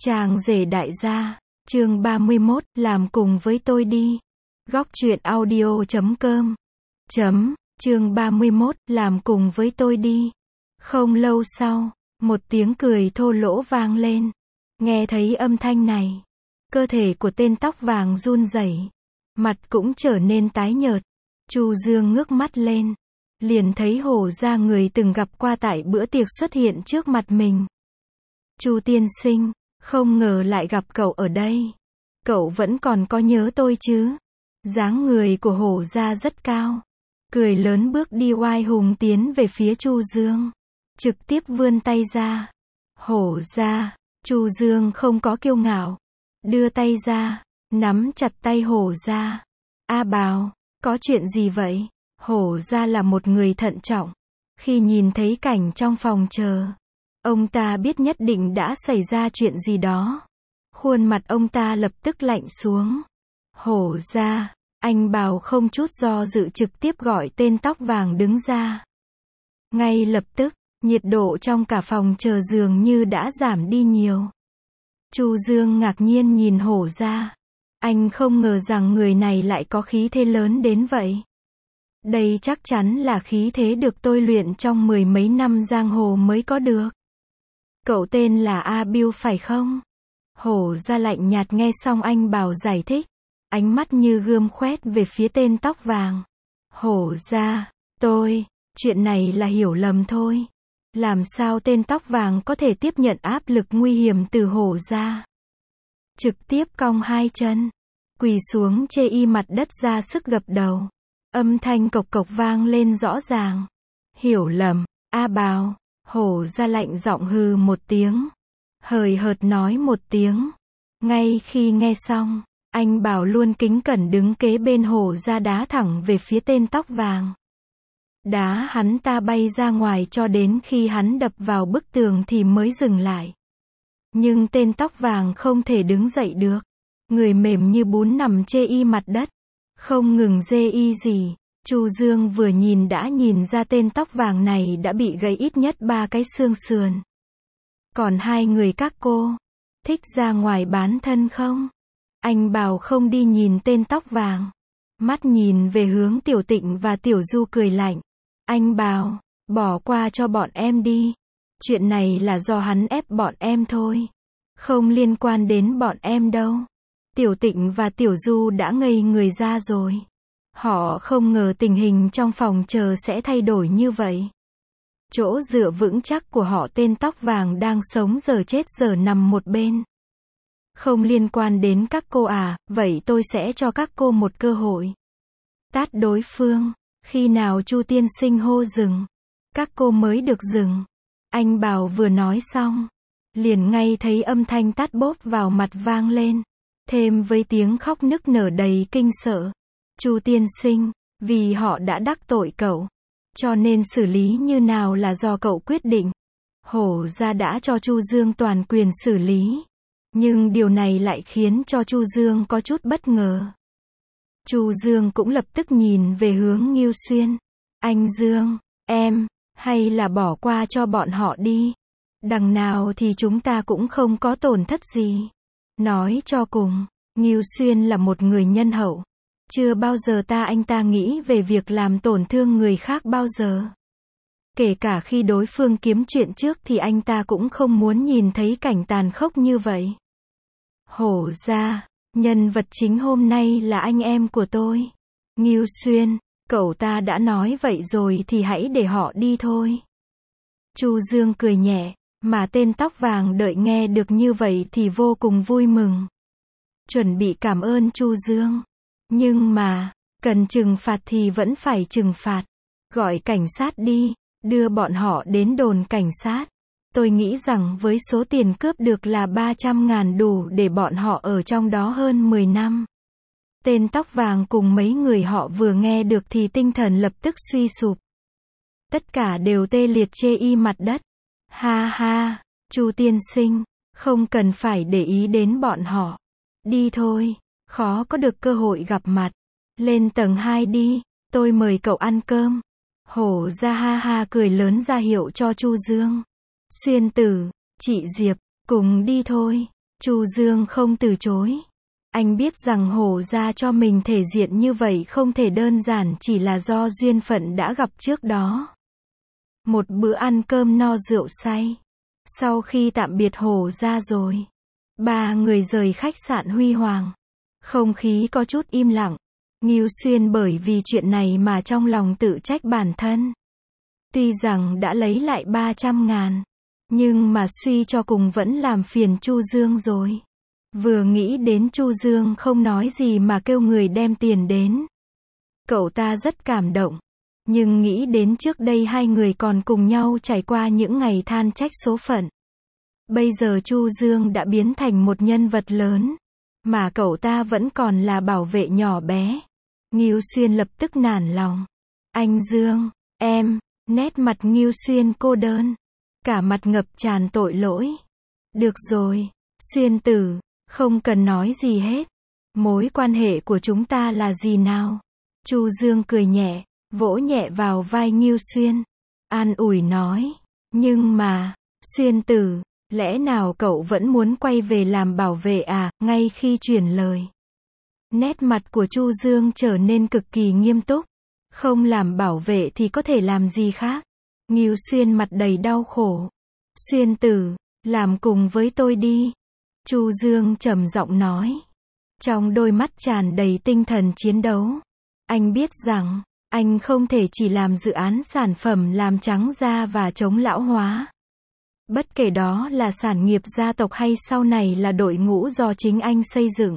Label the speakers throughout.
Speaker 1: Chàng rể đại gia, chương 31, làm cùng với tôi đi. Góc truyện audio.com. Chương 31, làm cùng với tôi đi. Không lâu sau, một tiếng cười thô lỗ vang lên. Nghe thấy âm thanh này, cơ thể của tên tóc vàng run rẩy, mặt cũng trở nên tái nhợt. Chu Dương ngước mắt lên, liền thấy Hổ Gia người từng gặp qua tại bữa tiệc xuất hiện trước mặt mình. Chu tiên sinh, không ngờ lại gặp cậu ở đây. Cậu vẫn còn có nhớ tôi chứ? Dáng người của Hổ Gia rất cao, cười lớn bước đi oai hùng tiến về phía Chu Dương, trực tiếp vươn tay ra. Hổ Gia, Chu Dương không có kiêu ngạo, đưa tay ra, nắm chặt tay Hổ Gia. A Bào, có chuyện gì vậy? Hổ Gia là một người thận trọng. Khi nhìn thấy cảnh trong phòng chờ, ông ta biết nhất định đã xảy ra chuyện gì đó. Khuôn mặt ông ta lập tức lạnh xuống. Hổ Gia, anh Bào không chút do dự trực tiếp gọi tên tóc vàng đứng ra. Ngay lập tức, nhiệt độ trong cả phòng chờ dường như đã giảm đi nhiều. Chu Dương ngạc nhiên nhìn Hổ Gia. Anh không ngờ rằng người này lại có khí thế lớn đến vậy. Đây chắc chắn là khí thế được tôi luyện trong mười mấy năm giang hồ mới có được. Cậu tên là A Bưu phải không? Hổ Gia lạnh nhạt nghe xong anh Bảo giải thích, ánh mắt như gươm khoét về phía tên tóc vàng. Hổ Gia, chuyện này là hiểu lầm thôi. Làm sao tên tóc vàng có thể tiếp nhận áp lực nguy hiểm từ Hổ Gia? Trực tiếp cong hai chân, quỳ xuống chê y mặt đất ra sức gập đầu. Âm thanh cộc cộc vang lên rõ ràng. Hiểu lầm, A Bào. Hổ Gia lạnh giọng hừ một tiếng, hời hợt nói một tiếng. Ngay khi nghe xong, anh Bảo luôn kính cẩn đứng kế bên Hổ Gia đá thẳng về phía tên tóc vàng. Đá hắn ta bay ra ngoài cho đến khi hắn đập vào bức tường thì mới dừng lại. Nhưng tên tóc vàng không thể đứng dậy được. Người mềm như bún nằm chê y mặt đất, không ngừng dê y gì. Chu Dương vừa nhìn đã nhìn ra tên tóc vàng này đã bị gãy ít nhất 3 cái xương sườn. Còn hai người các cô, thích ra ngoài bán thân không? Anh Bảo không đi nhìn tên tóc vàng. Mắt nhìn về hướng Tiểu Tịnh và Tiểu Du cười lạnh. Anh Bảo, bỏ qua cho bọn em đi. Chuyện này là do hắn ép bọn em thôi. Không liên quan đến bọn em đâu. Tiểu Tịnh và Tiểu Du đã ngây người ra rồi. Họ không ngờ tình hình trong phòng chờ sẽ thay đổi như vậy. Chỗ dựa vững chắc của họ tên tóc vàng đang sống giờ chết giờ nằm một bên. Không liên quan đến các cô à, vậy tôi sẽ cho các cô một cơ hội. Tát đối phương, khi nào Chu tiên sinh hô dừng, các cô mới được dừng. Anh Bảo vừa nói xong, liền ngay thấy âm thanh tát bốp vào mặt vang lên, thêm với tiếng khóc nức nở đầy kinh sợ. Chu tiên sinh, vì họ đã đắc tội cậu, cho nên xử lý như nào là do cậu quyết định. Hổ Gia đã cho Chu Dương toàn quyền xử lý, nhưng điều này lại khiến cho Chu Dương có chút bất ngờ. Chu Dương cũng lập tức nhìn về hướng Ngưu Xuyên. Anh Dương, em, hay là bỏ qua cho bọn họ đi. Đằng nào thì chúng ta cũng không có tổn thất gì. Nói cho cùng, Ngưu Xuyên là một người nhân hậu. Chưa bao giờ anh ta nghĩ về việc làm tổn thương người khác bao giờ. Kể cả khi đối phương kiếm chuyện trước thì anh ta cũng không muốn nhìn thấy cảnh tàn khốc như vậy. Hổ Gia, nhân vật chính hôm nay là anh em của tôi. Ngưu Xuyên, cậu ta đã nói vậy rồi thì hãy để họ đi thôi. Chu Dương cười nhẹ, mà tên tóc vàng đợi nghe được như vậy thì vô cùng vui mừng. Chuẩn bị cảm ơn Chu Dương. Nhưng mà, cần trừng phạt thì vẫn phải trừng phạt. Gọi cảnh sát đi, đưa bọn họ đến đồn cảnh sát. Tôi nghĩ rằng với số tiền cướp được là 300.000 đủ để bọn họ ở trong đó hơn 10 năm. Tên tóc vàng cùng mấy người họ vừa nghe được thì tinh thần lập tức suy sụp. Tất cả đều tê liệt chê y mặt đất. Ha ha, Chu tiên sinh, không cần phải để ý đến bọn họ. Đi thôi, khó có được cơ hội gặp mặt. Lên tầng 2 đi, tôi mời cậu ăn cơm. Hổ Gia ha ha cười lớn ra hiệu cho Chu Dương. Xuyên tử, chị Diệp, cùng đi thôi. Chu Dương không từ chối. Anh biết rằng Hổ gia cho mình thể diện như vậy không thể đơn giản chỉ là do duyên phận đã gặp trước đó. Một bữa ăn cơm no rượu say. Sau khi tạm biệt Hổ gia rồi, ba người rời khách sạn Huy Hoàng. Không khí có chút im lặng. Ngưu Xuyên bởi vì chuyện này mà trong lòng tự trách bản thân. Tuy rằng đã lấy lại 300.000, nhưng mà suy cho cùng vẫn làm phiền Chu Dương rồi. Vừa nghĩ đến Chu Dương không nói gì mà kêu người đem tiền đến. Cậu ta rất cảm động. Nhưng nghĩ đến trước đây hai người còn cùng nhau trải qua những ngày than trách số phận. Bây giờ Chu Dương đã biến thành một nhân vật lớn, mà cậu ta vẫn còn là bảo vệ nhỏ bé. Ngưu Xuyên lập tức nản lòng. Anh Dương, em, nét mặt Ngưu Xuyên cô đơn. Cả mặt ngập tràn tội lỗi. Được rồi, Xuyên tử, không cần nói gì hết. Mối quan hệ của chúng ta là gì nào? Chu Dương cười nhẹ, vỗ nhẹ vào vai Ngưu Xuyên. An ủi nói. Nhưng mà, Xuyên tử, lẽ nào cậu vẫn muốn quay về làm bảo vệ à? Ngay khi chuyển lời, nét mặt của Chu Dương trở nên cực kỳ nghiêm túc. Không làm bảo vệ thì có thể làm gì khác? Ngưu Xuyên mặt đầy đau khổ. Xuyên tử, làm cùng với tôi đi. Chu Dương trầm giọng nói. Trong đôi mắt tràn đầy tinh thần chiến đấu. Anh biết rằng, anh không thể chỉ làm dự án sản phẩm làm trắng da và chống lão hóa. Bất kể đó là sản nghiệp gia tộc hay sau này là đội ngũ do chính anh xây dựng,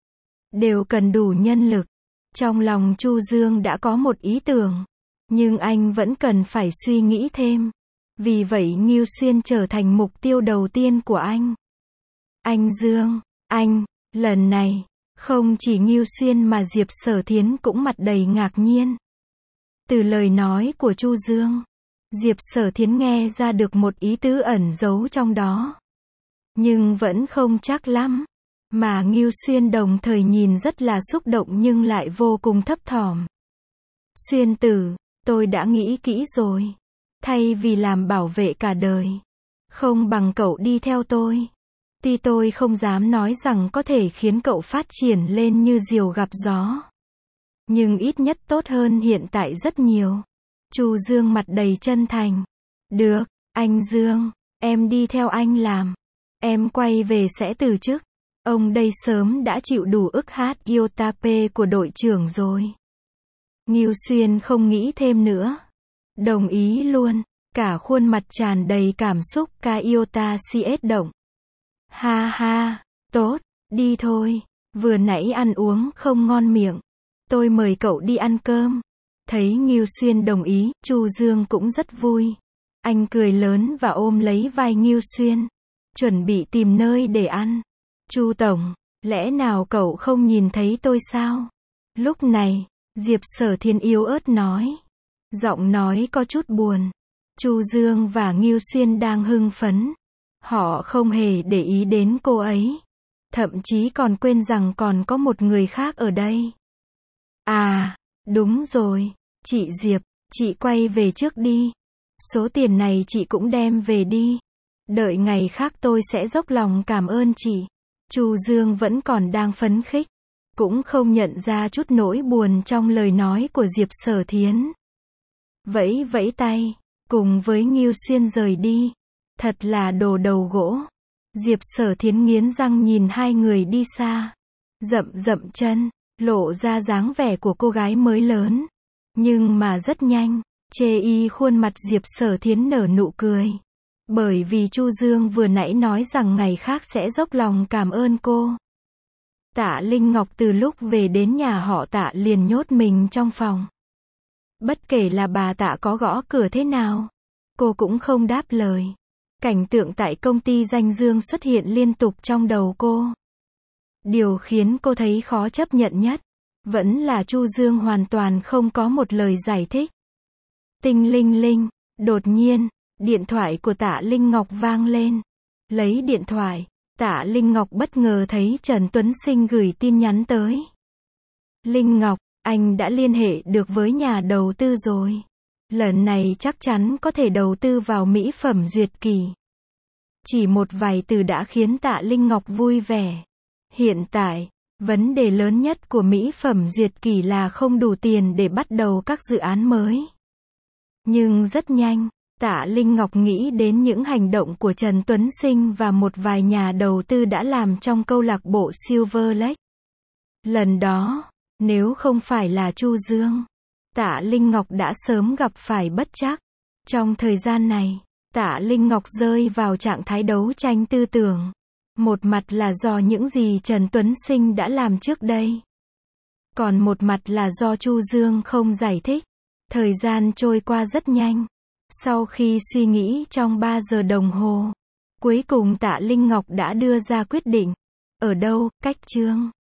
Speaker 1: đều cần đủ nhân lực. Trong lòng Chu Dương đã có một ý tưởng, nhưng anh vẫn cần phải suy nghĩ thêm. Vì vậy Ngưu Xuyên trở thành mục tiêu đầu tiên của anh. Anh Dương, anh, lần này, không chỉ Ngưu Xuyên mà Diệp Sở Thiến cũng mặt đầy ngạc nhiên. Từ lời nói của Chu Dương, Diệp Sở Thiến nghe ra được một ý tứ ẩn giấu trong đó. Nhưng vẫn không chắc lắm. Mà Ngưu Xuyên đồng thời nhìn rất là xúc động nhưng lại vô cùng thấp thỏm. Xuyên tử, tôi đã nghĩ kỹ rồi. Thay vì làm bảo vệ cả đời, không bằng cậu đi theo tôi. Tuy tôi không dám nói rằng có thể khiến cậu phát triển lên như diều gặp gió, nhưng ít nhất tốt hơn hiện tại rất nhiều. Chu Dương mặt đầy chân thành. Được, anh Dương, em đi theo anh làm. Em quay về sẽ từ chức. Ông đây sớm đã chịu đủ ức hát Yotape của đội trưởng rồi. Ngưu Xuyên không nghĩ thêm nữa. Đồng ý luôn. Cả khuôn mặt tràn đầy cảm xúc ca Iota CS động. Ha ha, tốt, đi thôi. Vừa nãy ăn uống không ngon miệng. Tôi mời cậu đi ăn cơm. Thấy Ngưu Xuyên đồng ý, Chu Dương cũng rất vui. Anh cười lớn và ôm lấy vai Ngưu Xuyên. Chuẩn bị tìm nơi để ăn. Chu tổng, lẽ nào cậu không nhìn thấy tôi sao? Lúc này, Diệp Sở Thiên yếu ớt nói. Giọng nói có chút buồn. Chu Dương và Ngưu Xuyên đang hưng phấn. Họ không hề để ý đến cô ấy. Thậm chí còn quên rằng còn có một người khác ở đây. À, đúng rồi. Chị Diệp, chị quay về trước đi. Số tiền này chị cũng đem về đi. Đợi ngày khác tôi sẽ dốc lòng cảm ơn chị. Chu Dương vẫn còn đang phấn khích. Cũng không nhận ra chút nỗi buồn trong lời nói của Diệp Sở Thiến. Vẫy vẫy tay, cùng với Ngưu Xuyên rời đi. Thật là đồ đầu gỗ. Diệp Sở Thiến nghiến răng nhìn hai người đi xa. Dậm dậm chân, lộ ra dáng vẻ của cô gái mới lớn. Nhưng mà rất nhanh, chê y khuôn mặt Diệp Sở Thiến nở nụ cười. Bởi vì Chu Dương vừa nãy nói rằng ngày khác sẽ dốc lòng cảm ơn cô. Tạ Linh Ngọc từ lúc về đến nhà họ Tạ liền nhốt mình trong phòng. Bất kể là bà Tạ có gõ cửa thế nào, cô cũng không đáp lời. Cảnh tượng tại công ty danh dương xuất hiện liên tục trong đầu cô. Điều khiến cô thấy khó chấp nhận nhất, vẫn là Chu Dương hoàn toàn không có một lời giải thích. Tinh linh linh, đột nhiên, điện thoại của Tạ Linh Ngọc vang lên. Lấy điện thoại, Tạ Linh Ngọc bất ngờ thấy Trần Tuấn Sinh gửi tin nhắn tới. Linh Ngọc, anh đã liên hệ được với nhà đầu tư rồi. Lần này chắc chắn có thể đầu tư vào mỹ phẩm Duyệt Kỳ. Chỉ một vài từ đã khiến Tạ Linh Ngọc vui vẻ. Hiện tại, vấn đề lớn nhất của mỹ phẩm Duyệt Kỷ là không đủ tiền để bắt đầu các dự án mới. Nhưng rất nhanh, Tạ Linh Ngọc nghĩ đến những hành động của Trần Tuấn Sinh và một vài nhà đầu tư đã làm trong câu lạc bộ Silver Lake. Lần đó, nếu không phải là Chu Dương, Tạ Linh Ngọc đã sớm gặp phải bất trắc. Trong thời gian này, Tạ Linh Ngọc rơi vào trạng thái đấu tranh tư tưởng. Một mặt là do những gì Trần Tuấn Sinh đã làm trước đây. Còn một mặt là do Chu Dương không giải thích. Thời gian trôi qua rất nhanh. Sau khi suy nghĩ trong 3 giờ đồng hồ, cuối cùng Tạ Linh Ngọc đã đưa ra quyết định. Ở đâu, cách Chương